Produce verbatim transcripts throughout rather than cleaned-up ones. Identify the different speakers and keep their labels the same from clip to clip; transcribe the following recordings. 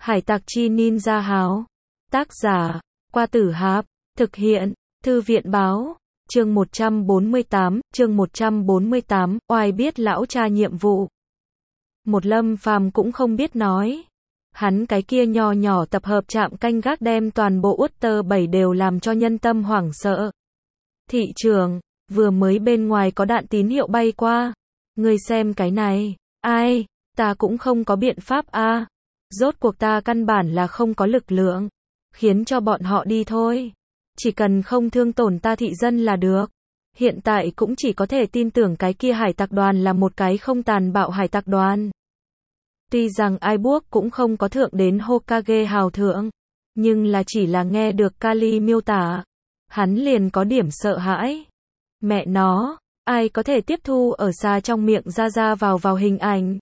Speaker 1: Hải tặc chi ninja háo. Tác giả, Qua Tử Hạp. Thực hiện, Thư viện báo. Chương một trăm bốn mươi tám, chương một trăm bốn mươi tám, oai biết lão cha nhiệm vụ. Một Lâm Phàm cũng không biết nói. Hắn cái kia nho nhỏ tập hợp trạm canh gác đem toàn bộ Utter bảy đều làm cho nhân tâm hoảng sợ. Thị trường, vừa mới bên ngoài có đạn tín hiệu bay qua. Ngươi xem cái này, ai, ta cũng không có biện pháp a. Rốt cuộc ta căn bản là không có lực lượng. Khiến cho bọn họ đi thôi. Chỉ cần không thương tổn ta thị dân là được. Hiện tại cũng chỉ có thể tin tưởng cái kia hải tặc đoàn là một cái không tàn bạo hải tặc đoàn. Tuy rằng ai buộc cũng không có thượng đến Hokage hào thượng. Nhưng là chỉ là nghe được Kali miêu tả. Hắn liền có điểm sợ hãi. Mẹ nó, ai có thể tiếp thu ở xa trong miệng ra ra vào vào hình ảnh.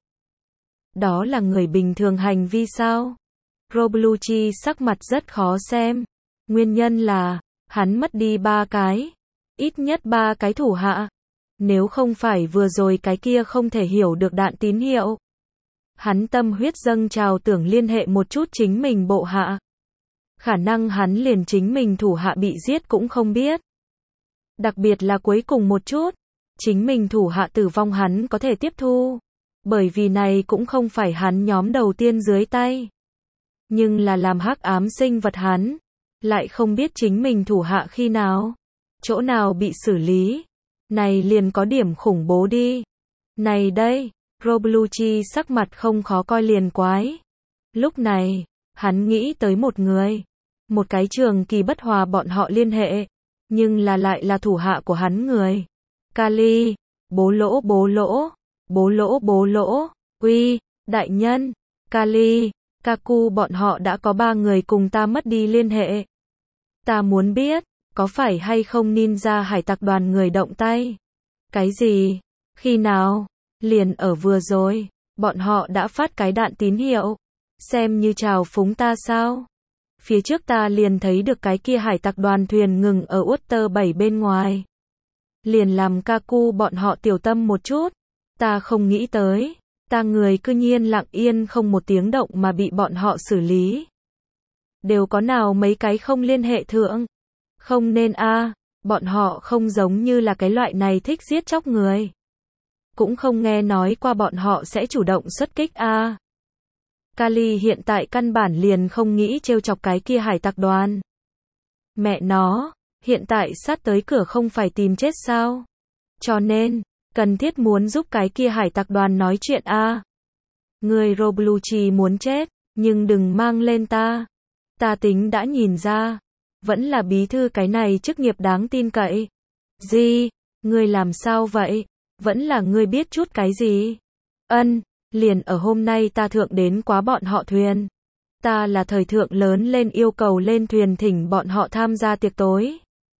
Speaker 1: Đó là người bình thường hành vi sao? Robluchi sắc mặt rất khó xem. Nguyên nhân là, hắn mất đi ba cái. Ít nhất ba cái thủ hạ. Nếu không phải vừa rồi cái kia không thể hiểu được đạn tín hiệu. Hắn tâm huyết dâng trào tưởng liên hệ một chút chính mình bộ hạ. Khả năng hắn liền chính mình thủ hạ bị giết cũng không biết. Đặc biệt là cuối cùng một chút. Chính mình thủ hạ tử vong hắn có thể tiếp thu. Bởi vì này cũng không phải hắn nhóm đầu tiên dưới tay. Nhưng là làm hắc ám sinh vật hắn. Lại không biết chính mình thủ hạ khi nào. Chỗ nào bị xử lý. Này liền có điểm khủng bố đi. Này đây, Robluchi sắc mặt không khó coi liền quái. Lúc này, hắn nghĩ tới một người. Một cái trường kỳ bất hòa bọn họ liên hệ. Nhưng là lại là thủ hạ của hắn người. Kali, bố lỗ bố lỗ, bố lỗ bố lỗ, uy, đại nhân, Kali, Kaku bọn họ đã có ba người cùng ta mất đi liên hệ. Ta muốn biết, có phải hay không ninja hải tặc đoàn người động tay? Cái gì? Khi nào? Liền ở vừa rồi, bọn họ đã phát cái đạn tín hiệu. Xem như chào phúng ta sao? Phía trước ta liền thấy được cái kia hải tặc đoàn thuyền ngừng ở Utter bảy bên ngoài. Liền làm Kaku bọn họ tiểu tâm một chút. Ta không nghĩ tới. Ta người cư nhiên lặng yên không một tiếng động mà bị bọn họ xử lý. Đều có nào mấy cái không liên hệ thượng. Không nên a, à, bọn họ không giống như là cái loại này thích giết chóc người. Cũng không nghe nói qua bọn họ sẽ chủ động xuất kích a. À. Kali hiện tại căn bản liền không nghĩ trêu chọc cái kia hải tặc đoàn. Mẹ nó, hiện tại sát tới cửa không phải tìm chết sao? Cho nên, cần thiết muốn giúp cái kia hải tặc đoàn nói chuyện a. À. Người Robluchi muốn chết, nhưng đừng mang lên ta. Ta tính đã nhìn ra, vẫn là bí thư cái này chức nghiệp đáng tin cậy. Gì? Ngươi làm sao vậy? Vẫn là ngươi biết chút cái gì? Ân, liền ở hôm nay ta thượng đến quá bọn họ thuyền. Ta là thời thượng lớn lên yêu cầu lên thuyền thỉnh bọn họ tham gia tiệc tối.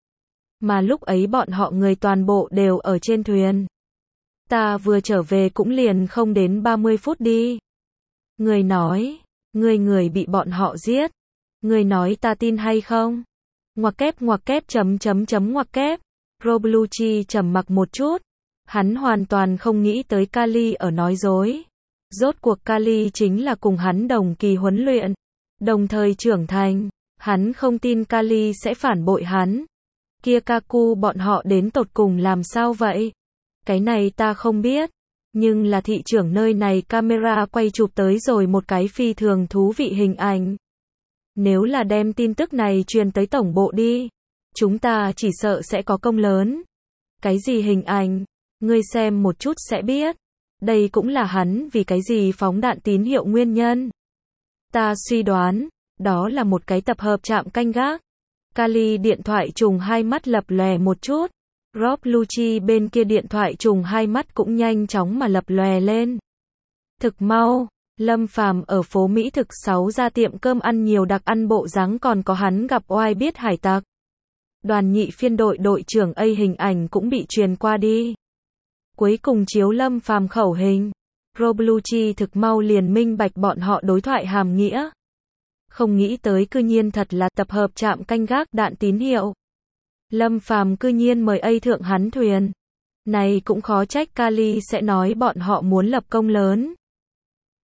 Speaker 1: Mà lúc ấy bọn họ người toàn bộ đều ở trên thuyền. Ta vừa trở về cũng liền không đến ba mươi phút đi. Người nói, người người bị bọn họ giết. Người nói ta tin hay không? Ngoặc kép ngoặc kép chấm chấm chấm ngoặc kép. Robluchi trầm mặc một chút. Hắn hoàn toàn không nghĩ tới Kali ở nói dối. Rốt cuộc Kali chính là cùng hắn đồng kỳ huấn luyện. Đồng thời trưởng thành. Hắn không tin Kali sẽ phản bội hắn. Kia Kaku bọn họ đến tột cùng làm sao vậy? Cái này ta không biết. Nhưng là thị trưởng nơi này camera quay chụp tới rồi một cái phi thường thú vị hình ảnh. Nếu là đem tin tức này truyền tới tổng bộ đi. Chúng ta chỉ sợ sẽ có công lớn. Cái gì hình ảnh? Ngươi xem một chút sẽ biết. Đây cũng là hắn vì cái gì phóng đạn tín hiệu nguyên nhân. Ta suy đoán, đó là một cái tập hợp trạm canh gác. Kali điện thoại trùng hai mắt lập lòe một chút. Robluchi bên kia điện thoại trùng hai mắt cũng nhanh chóng mà lập lòe lên. Thực mau, Lâm Phàm ở phố Mỹ thực sáu ra tiệm cơm ăn nhiều đặc ăn bộ dáng còn có hắn gặp oai biết hải tặc. Đoàn nhị phiên đội đội trưởng A hình ảnh cũng bị truyền qua đi. Cuối cùng chiếu Lâm Phàm khẩu hình. Robluchi thực mau liền minh bạch bọn họ đối thoại hàm nghĩa. Không nghĩ tới cư nhiên thật là tập hợp trạm canh gác đạn tín hiệu. Lâm Phàm cư nhiên mời A thượng hắn thuyền. Này cũng khó trách Kali sẽ nói bọn họ muốn lập công lớn.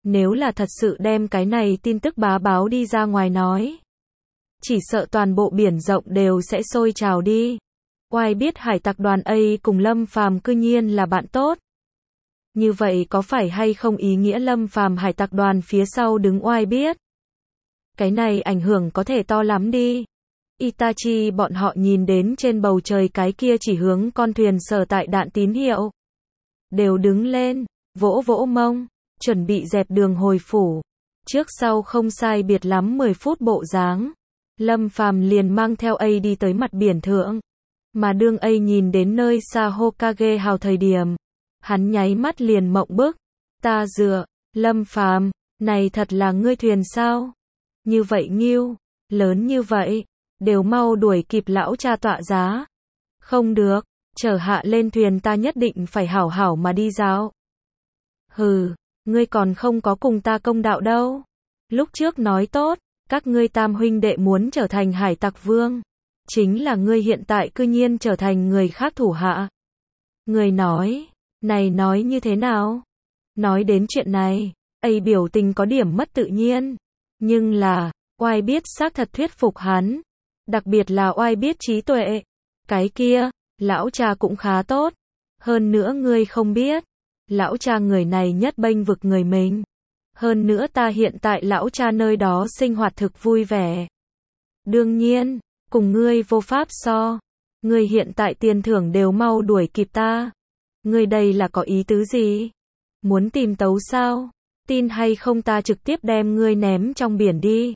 Speaker 1: Nếu là thật sự đem cái này tin tức bá báo đi ra ngoài nói, chỉ sợ toàn bộ biển rộng đều sẽ sôi trào đi. Oai biết hải tặc đoàn A cùng Lâm Phàm cư nhiên là bạn tốt. Như vậy có phải hay không ý nghĩa Lâm Phàm hải tặc đoàn phía sau đứng Oai biết? Cái này ảnh hưởng có thể to lắm đi. Itachi bọn họ nhìn đến trên bầu trời cái kia chỉ hướng con thuyền sở tại đạn tín hiệu. Đều đứng lên, vỗ vỗ mông, chuẩn bị dẹp đường hồi phủ. Trước sau không sai biệt lắm mười phút bộ dáng. Lâm Phàm liền mang theo A đi tới mặt biển thượng. Mà đương A nhìn đến nơi xa Hokage hào thời điểm, hắn nháy mắt liền mộng bức. Ta dựa, Lâm Phàm, này thật là ngươi thuyền sao? Như vậy nghiêu, lớn như vậy, đều mau đuổi kịp lão cha tọa giá. Không được, chở hạ lên thuyền ta nhất định phải hảo hảo mà đi dạo. Hừ, ngươi còn không có cùng ta công đạo đâu. Lúc trước nói tốt, các ngươi tam huynh đệ muốn trở thành hải tặc vương. Chính là ngươi hiện tại cư nhiên trở thành người khác thủ hạ. Người nói, này nói như thế nào? Nói đến chuyện này, A biểu tình có điểm mất tự nhiên. Nhưng là, Oai biết xác thật thuyết phục hắn. Đặc biệt là Oai biết trí tuệ. Cái kia, lão cha cũng khá tốt. Hơn nữa ngươi không biết. Lão cha người này nhất bênh vực người mình. Hơn nữa ta hiện tại lão cha nơi đó sinh hoạt thực vui vẻ. Đương nhiên, cùng ngươi vô pháp so. Ngươi hiện tại tiền thưởng đều mau đuổi kịp ta. Ngươi đây là có ý tứ gì? Muốn tìm tấu sao? Tin hay không ta trực tiếp đem ngươi ném trong biển đi.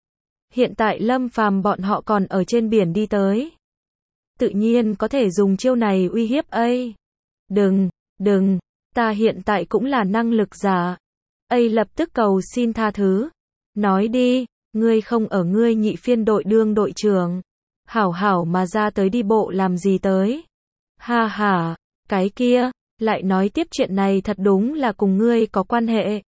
Speaker 1: Hiện tại Lâm Phàm bọn họ còn ở trên biển đi tới. Tự nhiên có thể dùng chiêu này uy hiếp A. Đừng, đừng, ta hiện tại cũng là năng lực giả. A lập tức cầu xin tha thứ. Nói đi, ngươi không ở ngươi nhị phiên đội đương đội trưởng. Hảo hảo mà ra tới đi bộ làm gì tới. Ha ha, cái kia, lại nói tiếp chuyện này thật đúng là cùng ngươi có quan hệ.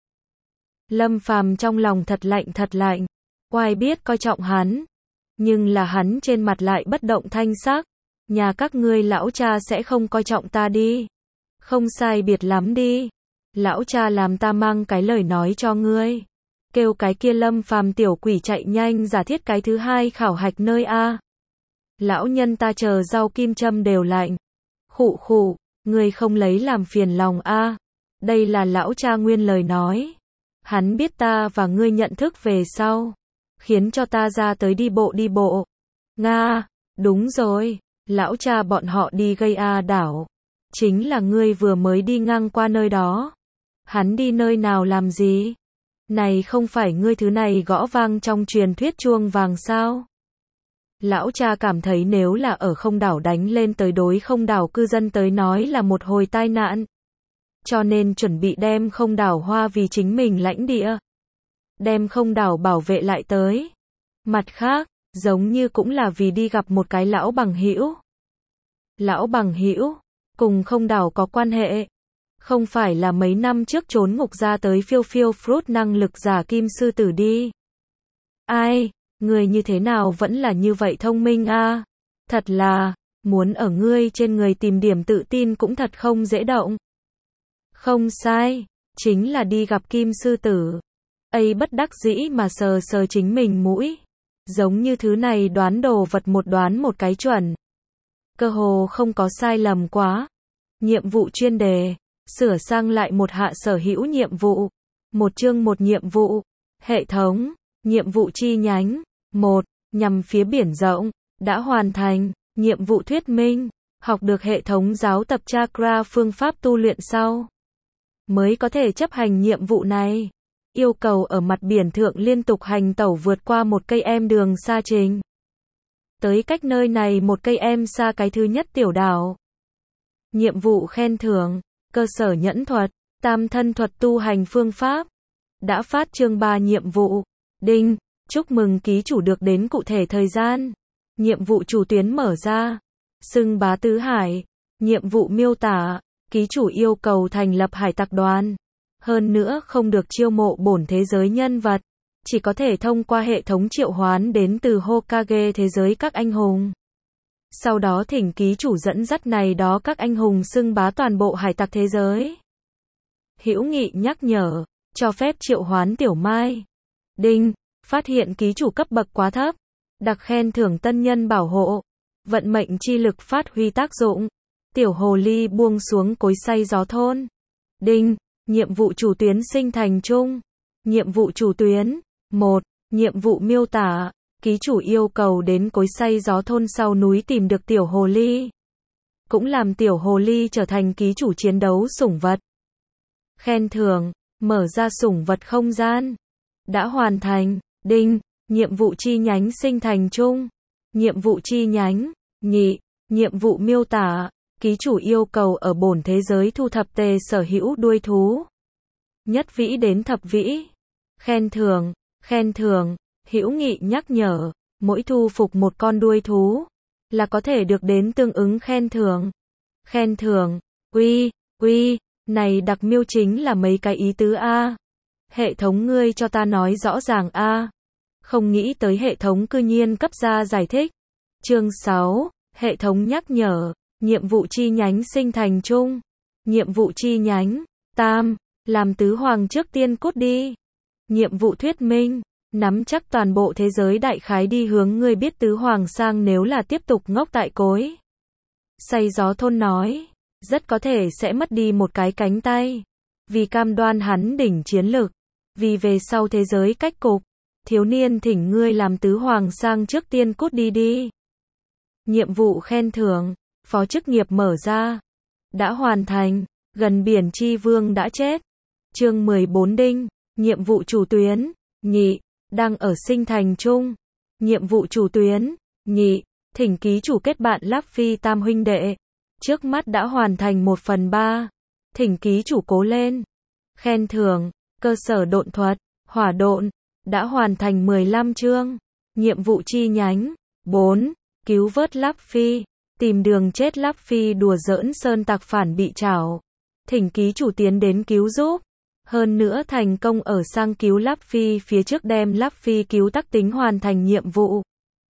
Speaker 1: Lâm Phàm trong lòng thật lạnh thật lạnh. Oai biết coi trọng hắn. Nhưng là hắn trên mặt lại bất động thanh sắc. Nhà các ngươi lão cha sẽ không coi trọng ta đi. Không sai biệt lắm đi. Lão cha làm ta mang cái lời nói cho ngươi. Kêu cái kia Lâm Phàm tiểu quỷ chạy nhanh giả thiết cái thứ hai khảo hạch nơi A. Lão nhân ta chờ rau kim châm đều lạnh. Khụ khụ, ngươi không lấy làm phiền lòng A. Đây là lão cha nguyên lời nói. Hắn biết ta và ngươi nhận thức về sau. Khiến cho ta ra tới đi bộ đi bộ. Nga, đúng rồi, lão cha bọn họ đi gây A đảo. Chính là ngươi vừa mới đi ngang qua nơi đó. Hắn đi nơi nào làm gì? Này không phải ngươi thứ này gõ vang trong truyền thuyết chuông vàng sao? Lão cha cảm thấy nếu là ở không đảo đánh lên tới đối không đảo cư dân tới nói là một hồi tai nạn. Cho nên chuẩn bị đem không đảo hoa vì chính mình lãnh địa. Đem không đảo bảo vệ lại tới. Mặt khác, giống như cũng là vì đi gặp một cái lão bằng hữu. Lão bằng hữu cùng không đảo có quan hệ. Không phải là mấy năm trước trốn ngục ra tới phiêu phiêu fruit năng lực giả kim sư tử đi. Ai, người như thế nào vẫn là như vậy thông minh a? Thật là, muốn ở ngươi trên người tìm điểm tự tin cũng thật không dễ động. Không sai, chính là đi gặp kim sư tử. A bất đắc dĩ mà sờ sờ chính mình mũi. Giống như thứ này đoán đồ vật một đoán một cái chuẩn. Cơ hồ không có sai lầm quá. Nhiệm vụ chuyên đề. Sửa sang lại một hạ sở hữu nhiệm vụ. Một chương một nhiệm vụ. Hệ thống. Nhiệm vụ chi nhánh. một. Nhằm phía biển rộng. Đã hoàn thành. Nhiệm vụ thuyết minh. Học được hệ thống giáo tập chakra phương pháp tu luyện sau. Mới có thể chấp hành nhiệm vụ này. Yêu cầu ở mặt biển thượng liên tục hành tẩu vượt qua một cây em đường xa trình. Tới cách nơi này một cây em xa cái thứ nhất tiểu đảo. Nhiệm vụ khen thưởng. Cơ sở nhẫn thuật. Tam thân thuật tu hành phương pháp. Đã phát chương ba nhiệm vụ. Đinh. Chúc mừng ký chủ được đến cụ thể thời gian. Nhiệm vụ chủ tuyến mở ra. Xưng bá tứ hải. Nhiệm vụ miêu tả. Ký chủ yêu cầu thành lập hải tặc đoàn. Hơn nữa không được chiêu mộ bổn thế giới nhân vật. Chỉ có thể thông qua hệ thống triệu hoán đến từ Hokage thế giới các anh hùng. Sau đó thỉnh ký chủ dẫn dắt này đó các anh hùng xưng bá toàn bộ hải tặc thế giới. Hữu nghị nhắc nhở. cho phép triệu hoán Tiểu Mai. Đinh, phát hiện ký chủ cấp bậc quá thấp. Đặc khen thưởng tân nhân bảo hộ. Vận mệnh chi lực phát huy tác dụng. Tiểu hồ ly buông xuống cối xay gió thôn. Đinh, nhiệm vụ chủ tuyến sinh thành chung. Nhiệm vụ chủ tuyến. một. Nhiệm vụ miêu tả. Ký chủ yêu cầu đến cối xay gió thôn sau núi tìm được tiểu hồ ly. Cũng làm tiểu hồ ly trở thành ký chủ chiến đấu sủng vật. Khen thưởng, mở ra sủng vật không gian. Đã hoàn thành. Đinh, nhiệm vụ chi nhánh sinh thành chung. Nhiệm vụ chi nhánh. Nhị, nhiệm vụ miêu tả. Ký chủ yêu cầu ở bổn thế giới thu thập tề sở hữu đuôi thú. Nhất vĩ đến thập vĩ. Khen thưởng, khen thưởng, hữu nghị nhắc nhở, mỗi thu phục một con đuôi thú, là có thể được đến tương ứng khen thưởng. Khen thưởng, uy, uy, này đặc miêu chính là mấy cái ý tứ a. Hệ thống ngươi cho ta nói rõ ràng a. Không nghĩ tới hệ thống cư nhiên cấp ra giải thích. Chương sáu, hệ thống nhắc nhở, nhiệm vụ chi nhánh sinh thành chung. Nhiệm vụ chi nhánh, tam, làm tứ hoàng trước tiên cút đi. Nhiệm vụ thuyết minh, nắm chắc toàn bộ thế giới đại khái đi hướng ngươi biết tứ hoàng sang nếu là tiếp tục ngốc tại cối xay gió thôn nói, rất có thể sẽ mất đi một cái cánh tay. Vì cam đoan hắn đỉnh chiến lực, vì về sau thế giới cách cục, thiếu niên thỉnh ngươi làm tứ hoàng sang trước tiên cút đi đi. Nhiệm vụ khen thưởng, phó chức nghiệp mở ra. Đã hoàn thành, gần biển chi vương đã chết. Chương mười bốn đinh, nhiệm vụ chủ tuyến, nhị, đang ở sinh thành chung. Nhiệm vụ chủ tuyến, nhị, thỉnh ký chủ kết bạn Láp Phi tam huynh đệ. Trước mắt đã hoàn thành một phần ba. Thỉnh ký chủ cố lên. Khen thưởng, cơ sở độn thuật, hỏa độn, đã hoàn thành mười lăm chương. Nhiệm vụ chi nhánh, bốn, cứu vớt Láp Phi, tìm đường chết Láp Phi đùa giỡn sơn tặc phản bị trảo. Thỉnh ký chủ tiến đến cứu giúp. Hơn nữa thành công ở sang cứu Láp Phi phía trước đem Láp Phi cứu tắc tính hoàn thành nhiệm vụ.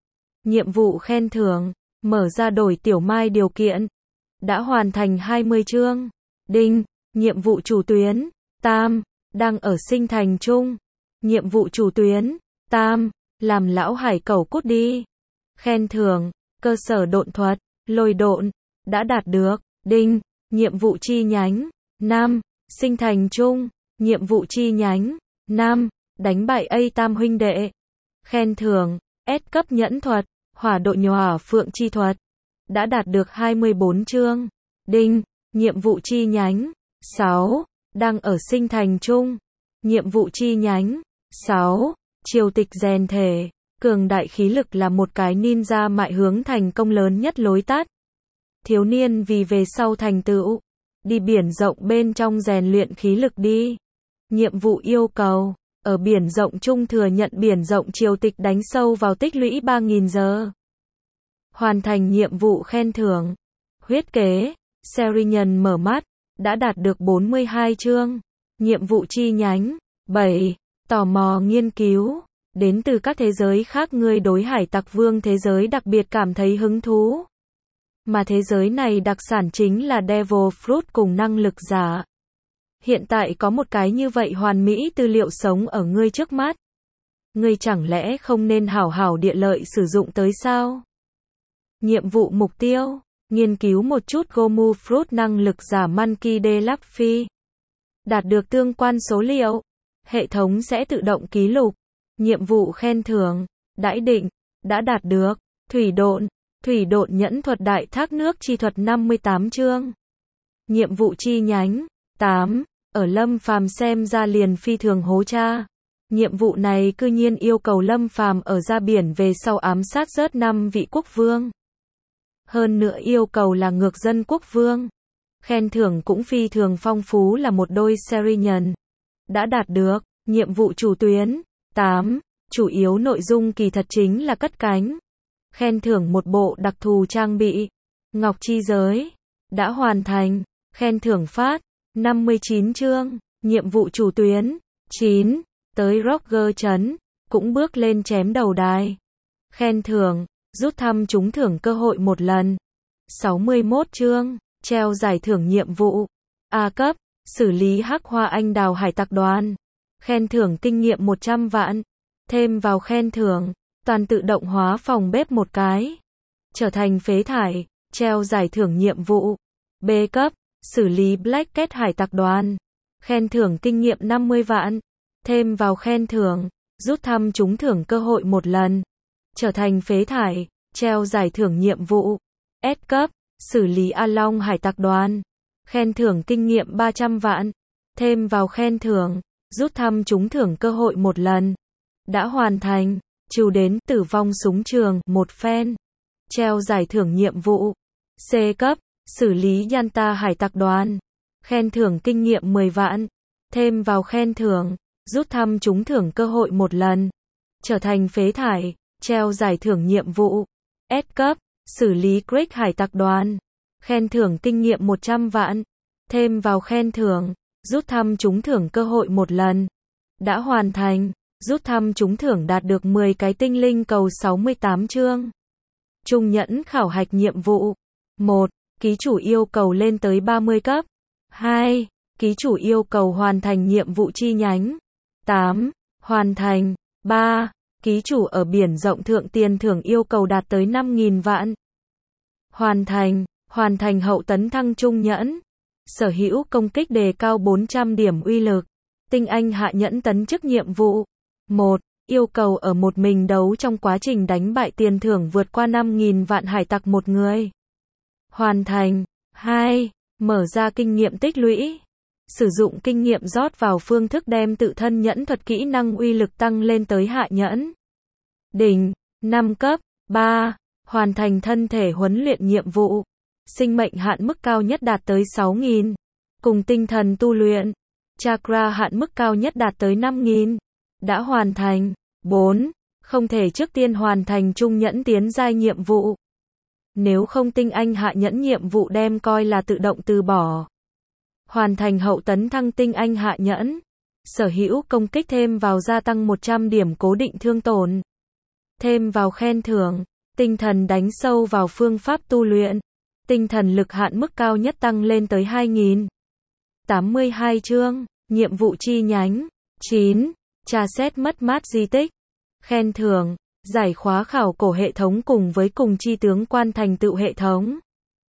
Speaker 1: Nhiệm vụ khen thưởng, mở ra đổi Tiểu Mai điều kiện. Đã hoàn thành hai mươi chương. Đinh, nhiệm vụ chủ tuyến, tam, đang ở sinh thành chung. Nhiệm vụ chủ tuyến, tam, làm lão hải cẩu cút đi. Khen thưởng, cơ sở độn thuật, lôi độn, đã đạt được. Đinh, nhiệm vụ chi nhánh, năm, sinh thành chung. Nhiệm vụ chi nhánh, năm, đánh bại A tam huynh đệ. Khen thưởng, S cấp nhẫn thuật, hỏa độ nhòa phượng chi thuật. Đã đạt được hai mươi bốn chương. Đinh, nhiệm vụ chi nhánh, sáu, đang ở sinh thành chung. Nhiệm vụ chi nhánh, sáu, triều tịch rèn thể, cường đại khí lực là một cái ninja mại hướng thành công lớn nhất lối tắt. Thiếu niên vì về sau thành tựu, đi biển rộng bên trong rèn luyện khí lực đi. Nhiệm vụ yêu cầu, ở biển rộng chung thừa nhận biển rộng triều tịch đánh sâu vào tích lũy ba nghìn giờ. Hoàn thành nhiệm vụ khen thưởng. Huyết kế, Serinhân mở mắt, đã đạt được bốn mươi hai chương. Nhiệm vụ chi nhánh, bảy, tò mò nghiên cứu. Đến từ các thế giới khác ngươi đối hải tặc vương thế giới đặc biệt cảm thấy hứng thú. Mà thế giới này đặc sản chính là Devil Fruit cùng năng lực giả. Hiện tại có một cái như vậy hoàn mỹ tư liệu sống ở ngươi trước mắt. Ngươi chẳng lẽ không nên hảo hảo địa lợi sử dụng tới sao? Nhiệm vụ mục tiêu, nghiên cứu một chút Gomu Fruit năng lực giả Monkey D. Láp Phi. Đạt được tương quan số liệu, hệ thống sẽ tự động ký lục. Nhiệm vụ khen thưởng, đãi định, đã đạt được. Thủy độn, thủy độn nhẫn thuật đại thác nước chi thuật năm mươi tám chương. Nhiệm vụ chi nhánh, tám, ở Lâm Phàm xem ra liền phi thường hố cha. Nhiệm vụ này cư nhiên yêu cầu Lâm Phàm ở ra biển về sau ám sát rớt năm vị quốc vương. Hơn nữa yêu cầu là ngược dân quốc vương. Khen thưởng cũng phi thường phong phú là một đôi Serinhân. Đã đạt được. Nhiệm vụ chủ tuyến, tám, chủ yếu nội dung kỳ thật chính là cất cánh. Khen thưởng một bộ đặc thù trang bị. Ngọc chi giới. Đã hoàn thành. Khen thưởng phát. năm mươi chín chương. Nhiệm vụ chủ tuyến. chín. Tới Roger trấn. Cũng bước lên chém đầu đài. Khen thưởng. Rút thăm trúng thưởng cơ hội một lần. sáu mươi mốt chương. Treo giải thưởng nhiệm vụ. A cấp. Xử lý hắc hoa anh đào hải tặc đoàn. Khen thưởng kinh nghiệm một trăm vạn. Thêm vào khen thưởng, toàn tự động hóa phòng bếp một cái. Trở thành phế thải, treo giải thưởng nhiệm vụ. B cấp, xử lý Black Cat hải tặc đoàn. Khen thưởng kinh nghiệm năm mươi vạn. Thêm vào khen thưởng, rút thăm trúng thưởng cơ hội một lần. Trở thành phế thải, treo giải thưởng nhiệm vụ. S cấp, xử lý A Long hải tặc đoàn. Khen thưởng kinh nghiệm ba trăm vạn. Thêm vào khen thưởng, rút thăm trúng thưởng cơ hội một lần. Đã hoàn thành, trừ đến tử vong súng trường, một phen. Treo giải thưởng nhiệm vụ. C cấp, xử lý Yanta hải tặc đoàn. Khen thưởng kinh nghiệm mười vạn. Thêm vào khen thưởng, rút thăm trúng thưởng cơ hội một lần. Trở thành phế thải, treo giải thưởng nhiệm vụ. S cấp, xử lý Greg hải tặc đoàn. Khen thưởng kinh nghiệm một trăm vạn. Thêm vào khen thưởng, rút thăm trúng thưởng cơ hội một lần. Đã hoàn thành, rút thăm trúng thưởng đạt được mười cái tinh linh cầu sáu mươi tám chương. Trung nhẫn khảo hạch nhiệm vụ. một. Ký chủ yêu cầu lên tới ba mươi cấp. hai. Ký chủ yêu cầu hoàn thành nhiệm vụ chi nhánh. tám. Hoàn thành. ba. Ký chủ ở biển rộng thượng tiền thưởng yêu cầu đạt tới năm nghìn vạn. Hoàn thành. Hoàn thành hậu tấn thăng trung nhẫn. Sở hữu công kích đề cao bốn trăm điểm uy lực. Tinh anh hạ nhẫn tấn chức nhiệm vụ. một. Yêu cầu ở một mình đấu trong quá trình đánh bại tiền thưởng vượt qua năm nghìn vạn hải tặc một người. Hoàn thành. hai. Mở ra kinh nghiệm tích lũy. Sử dụng kinh nghiệm rót vào phương thức đem tự thân nhẫn thuật kỹ năng uy lực tăng lên tới hạ nhẫn. Đỉnh. năm cấp. ba. Hoàn thành thân thể huấn luyện nhiệm vụ. Sinh mệnh hạn mức cao nhất đạt tới sáu nghìn. Cùng tinh thần tu luyện. Chakra hạn mức cao nhất đạt tới năm nghìn. Đã hoàn thành. bốn. Không thể trước tiên hoàn thành trung nhẫn tiến giai nhiệm vụ. Nếu không tinh anh hạ nhẫn nhiệm vụ đem coi là tự động từ bỏ. Hoàn thành hậu tấn thăng tinh anh hạ nhẫn. Sở hữu công kích thêm vào gia tăng một trăm điểm cố định thương tổn. Thêm vào khen thưởng. Tinh thần đánh sâu vào phương pháp tu luyện. Tinh thần lực hạn mức cao nhất tăng lên tới hai nghìn. tám mươi hai chương. Nhiệm vụ chi nhánh. chín. Tra xét mất mát di tích. Khen thưởng. Giải khóa khảo cổ hệ thống cùng với cùng chi tướng quan thành tựu hệ thống.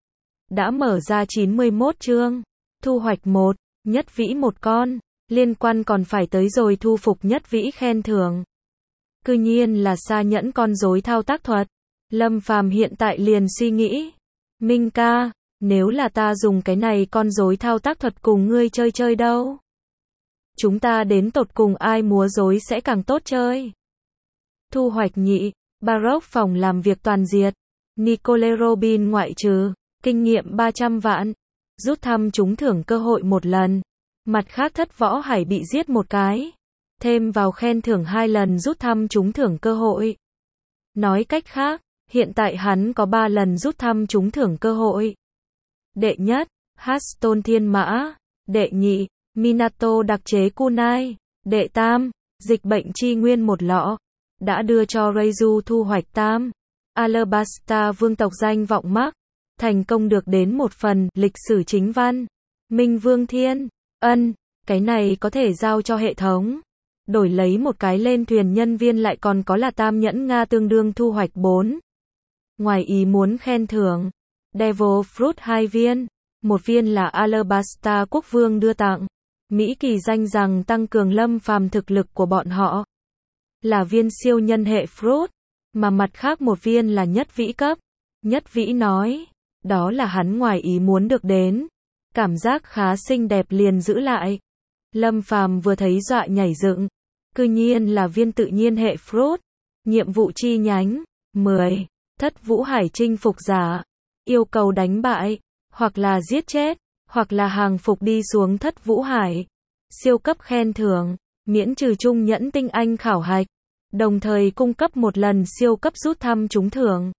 Speaker 1: Đã mở ra chín mươi mốt chương. Thu hoạch một. Nhất vĩ một con. Liên quan còn phải tới rồi thu phục nhất vĩ khen thưởng. Cư nhiên là xa nhẫn con rối thao tác thuật. Lâm Phàm hiện tại liền suy nghĩ. Minh ca, nếu là ta dùng cái này con rối thao tác thuật cùng ngươi chơi chơi đâu? Chúng ta đến tột cùng ai múa rối sẽ càng tốt chơi. Thu hoạch nhị. Baroque phòng làm việc toàn diệt. Nicole Robin ngoại trừ. Kinh nghiệm ba trăm vạn. Rút thăm trúng thưởng cơ hội một lần. Mặt khác thất võ hải bị giết một cái. Thêm vào khen thưởng hai lần rút thăm trúng thưởng cơ hội. Nói cách khác, hiện tại hắn có ba lần rút thăm trúng thưởng cơ hội. Đệ nhất, Hearthstone thiên mã. Đệ nhị, Minato đặc chế kunai. Đệ tam, dịch bệnh chi nguyên một lọ. Đã đưa cho Reizu thu hoạch tam. Alabasta vương tộc danh vọng mắc. Thành công được đến một phần lịch sử chính văn. Minh Vương Thiên. Ân, cái này có thể giao cho hệ thống. Đổi lấy một cái lên thuyền nhân viên lại còn có là tam nhẫn Nga tương đương thu hoạch bốn. Ngoài ý muốn khen thưởng. Devil Fruit hai viên. Một viên là Alabasta quốc vương đưa tặng. Mỹ kỳ danh rằng tăng cường Lâm Phàm thực lực của bọn họ. Là viên siêu nhân hệ Fruit. Mà mặt khác một viên là nhất vĩ cấp. Nhất vĩ nói. Đó là hắn ngoài ý muốn được đến. Cảm giác khá xinh đẹp liền giữ lại. Lâm Phàm vừa thấy dọa nhảy dựng. Cư nhiên là viên tự nhiên hệ Fruit. Nhiệm vụ chi nhánh. mười. Thất vũ hải chinh phục giả. Yêu cầu đánh bại. Hoặc là giết chết. Hoặc là hàng phục đi xuống thất vũ hải. Siêu cấp khen thưởng. Miễn trừ trung nhẫn tinh anh khảo hạch. Đồng thời cung cấp một lần siêu cấp rút thăm trúng thưởng.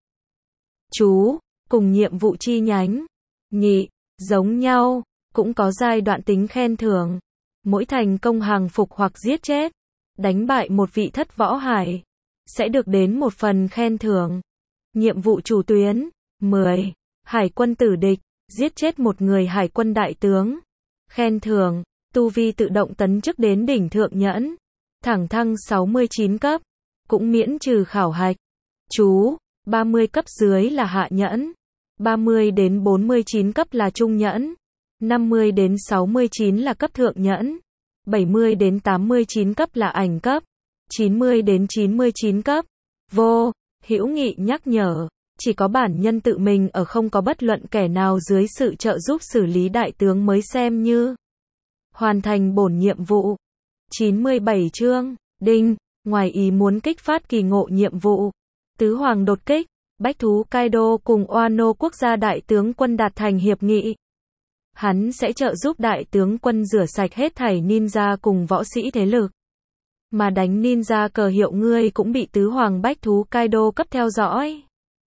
Speaker 1: Chú. Cùng nhiệm vụ chi nhánh. Nhị. Giống nhau. Cũng có giai đoạn tính khen thưởng. Mỗi thành công hàng phục hoặc giết chết. Đánh bại một vị thất võ hải. Sẽ được đến một phần khen thưởng. Nhiệm vụ chủ tuyến. mười. Hải quân tử địch. Giết chết một người hải quân đại tướng. Khen thưởng. tu vi tự động tấn chức đến đỉnh thượng nhẫn, thẳng thăng sáu mươi chín cấp, cũng miễn trừ khảo hạch. Chú, ba mươi cấp dưới là hạ nhẫn, ba mươi đến bốn mươi chín cấp là trung nhẫn, năm mươi đến sáu mươi chín là cấp thượng nhẫn, bảy mươi đến tám mươi chín cấp là ảnh cấp, chín mươi đến chín mươi chín cấp. Vô, Hữu Nghị nhắc nhở, chỉ có bản nhân tự mình ở, không có bất luận kẻ nào dưới sự trợ giúp xử lý đại tướng mới xem như hoàn thành bổn nhiệm vụ. chín mươi bảy chương, đinh, ngoài ý muốn kích phát kỳ ngộ nhiệm vụ. Tứ Hoàng đột kích, Bách Thú Kaido cùng Wano quốc gia đại tướng quân đạt thành hiệp nghị. Hắn sẽ trợ giúp đại tướng quân rửa sạch hết thảy ninja cùng võ sĩ thế lực. Mà đánh ninja cờ hiệu ngươi cũng bị Tứ Hoàng Bách Thú Kaido cấp theo dõi.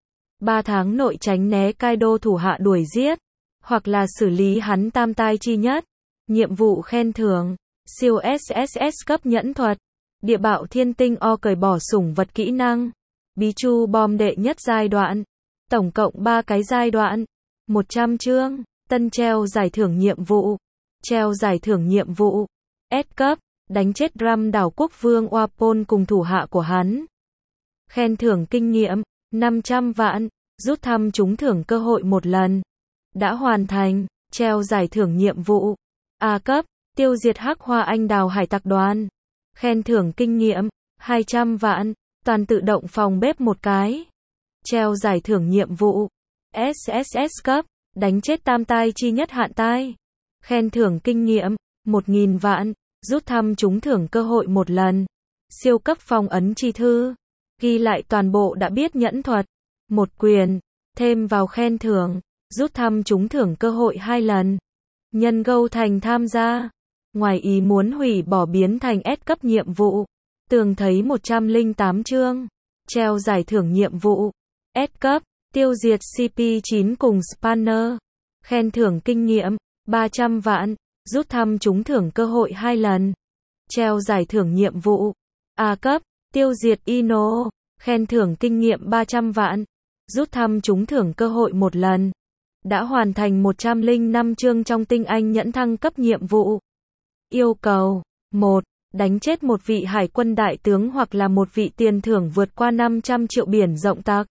Speaker 1: Ba tháng nội tránh né Kaido thủ hạ đuổi giết, hoặc là xử lý hắn tam tai chi nhất. Nhiệm vụ khen thưởng, siêu ét ét ét cấp nhẫn thuật, địa bạo thiên tinh o cởi bỏ sủng vật kỹ năng, bí chu bom đệ nhất giai đoạn, tổng cộng ba cái giai đoạn, một trăm chương, tân treo giải thưởng nhiệm vụ, treo giải thưởng nhiệm vụ, S cấp, đánh chết Ram đảo quốc vương Wapol cùng thủ hạ của hắn. Khen thưởng kinh nghiệm, năm trăm vạn, rút thăm trúng thưởng cơ hội một lần. Đã hoàn thành, treo giải thưởng nhiệm vụ. A cấp, tiêu diệt Hắc Hoa Anh Đào hải tặc đoàn. Khen thưởng kinh nghiệm, hai trăm vạn, toàn tự động phòng bếp một cái. Treo giải thưởng nhiệm vụ. ét ét ét cấp, đánh chết tam tai chi nhất hạn tai. Khen thưởng kinh nghiệm, một nghìn vạn, rút thăm trúng thưởng cơ hội một lần. Siêu cấp phong ấn chi thư, ghi lại toàn bộ đã biết nhẫn thuật. Một quyền, thêm vào khen thưởng, rút thăm trúng thưởng cơ hội hai lần. Nhân gâu thành tham gia. Ngoài ý muốn hủy bỏ biến thành S cấp nhiệm vụ. Tường thấy một trăm lẻ tám chương. Treo giải thưởng nhiệm vụ. S cấp, tiêu diệt xê pê chín cùng Spanner. Khen thưởng kinh nghiệm, ba trăm vạn, rút thăm trúng thưởng cơ hội hai lần. Treo giải thưởng nhiệm vụ. A cấp, tiêu diệt Ino. Khen thưởng kinh nghiệm ba trăm vạn, rút thăm trúng thưởng cơ hội một lần. Đã hoàn thành một trăm lẻ năm chương trong tinh anh nhẫn thăng cấp nhiệm vụ. Yêu cầu, một. Đánh chết một vị hải quân đại tướng hoặc là một vị tiền thưởng vượt qua năm trăm triệu biển rộng tặc.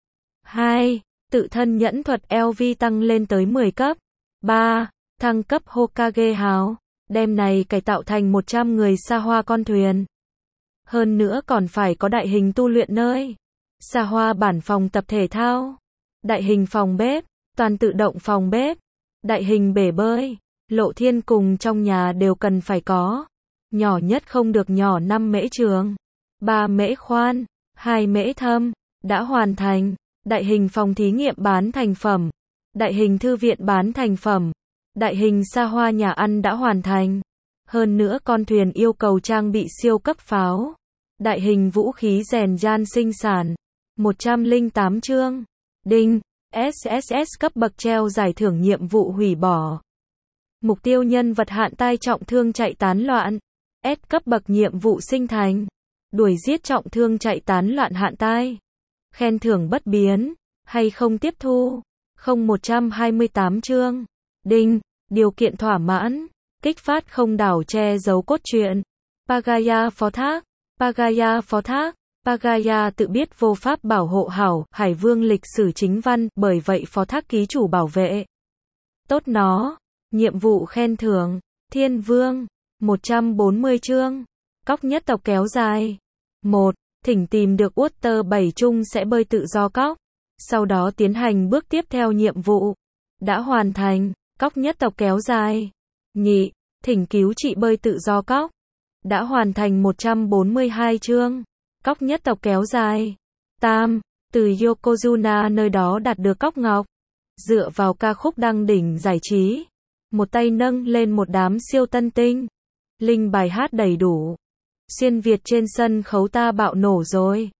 Speaker 1: hai. Tự thân nhẫn thuật lờ vê tăng lên tới mười cấp. ba. Thăng cấp Hokage hào. Đem này cải tạo thành một trăm người xa hoa con thuyền. Hơn nữa còn phải có đại hình tu luyện nơi. Xa hoa bản phòng tập thể thao. Đại hình phòng bếp. Toàn tự động phòng bếp. Đại hình bể bơi. Lộ thiên cùng trong nhà đều cần phải có. Nhỏ nhất không được nhỏ năm mễ trường. ba mễ khoan. hai mễ thâm. Đã hoàn thành. Đại hình phòng thí nghiệm bán thành phẩm. Đại hình thư viện bán thành phẩm. Đại hình xa hoa nhà ăn đã hoàn thành. Hơn nữa con thuyền yêu cầu trang bị siêu cấp pháo. Đại hình vũ khí rèn gian sinh sản. một trăm lẻ tám chương. Đinh. ét ét ét cấp bậc treo giải thưởng nhiệm vụ hủy bỏ. Mục tiêu nhân vật hạn tai trọng thương chạy tán loạn. S cấp bậc nhiệm vụ sinh thành. Đuổi giết trọng thương chạy tán loạn hạn tai. Khen thưởng bất biến. Hay không tiếp thu. Không một trăm hai mươi tám chương. Đinh. Điều kiện thỏa mãn. Kích phát không đảo che giấu cốt truyện. Pagaya phó thác. Pagaya phó thác. Pagaya tự biết vô pháp bảo hộ hảo, Hải Vương lịch sử chính văn, bởi vậy phó thác ký chủ bảo vệ tốt nó. Nhiệm vụ khen thưởng, Thiên Vương, một trăm bốn mươi chương, cóc nhất tộc kéo dài. một. Thỉnh tìm được Water bảy chung sẽ bơi tự do cóc. Sau đó tiến hành bước tiếp theo nhiệm vụ. Đã hoàn thành, cóc nhất tộc kéo dài. Nhị. Thỉnh cứu trị bơi tự do cóc. Đã hoàn thành một trăm bốn mươi hai chương. Cóc nhất tộc kéo dài. Tam. Từ Yokozuna nơi đó đạt được cóc ngọc. Dựa vào ca khúc đăng đỉnh giải trí. Một tay nâng lên một đám siêu tân tinh. Linh bài hát đầy đủ. Xuyên Việt trên sân khấu ta bạo nổ rồi.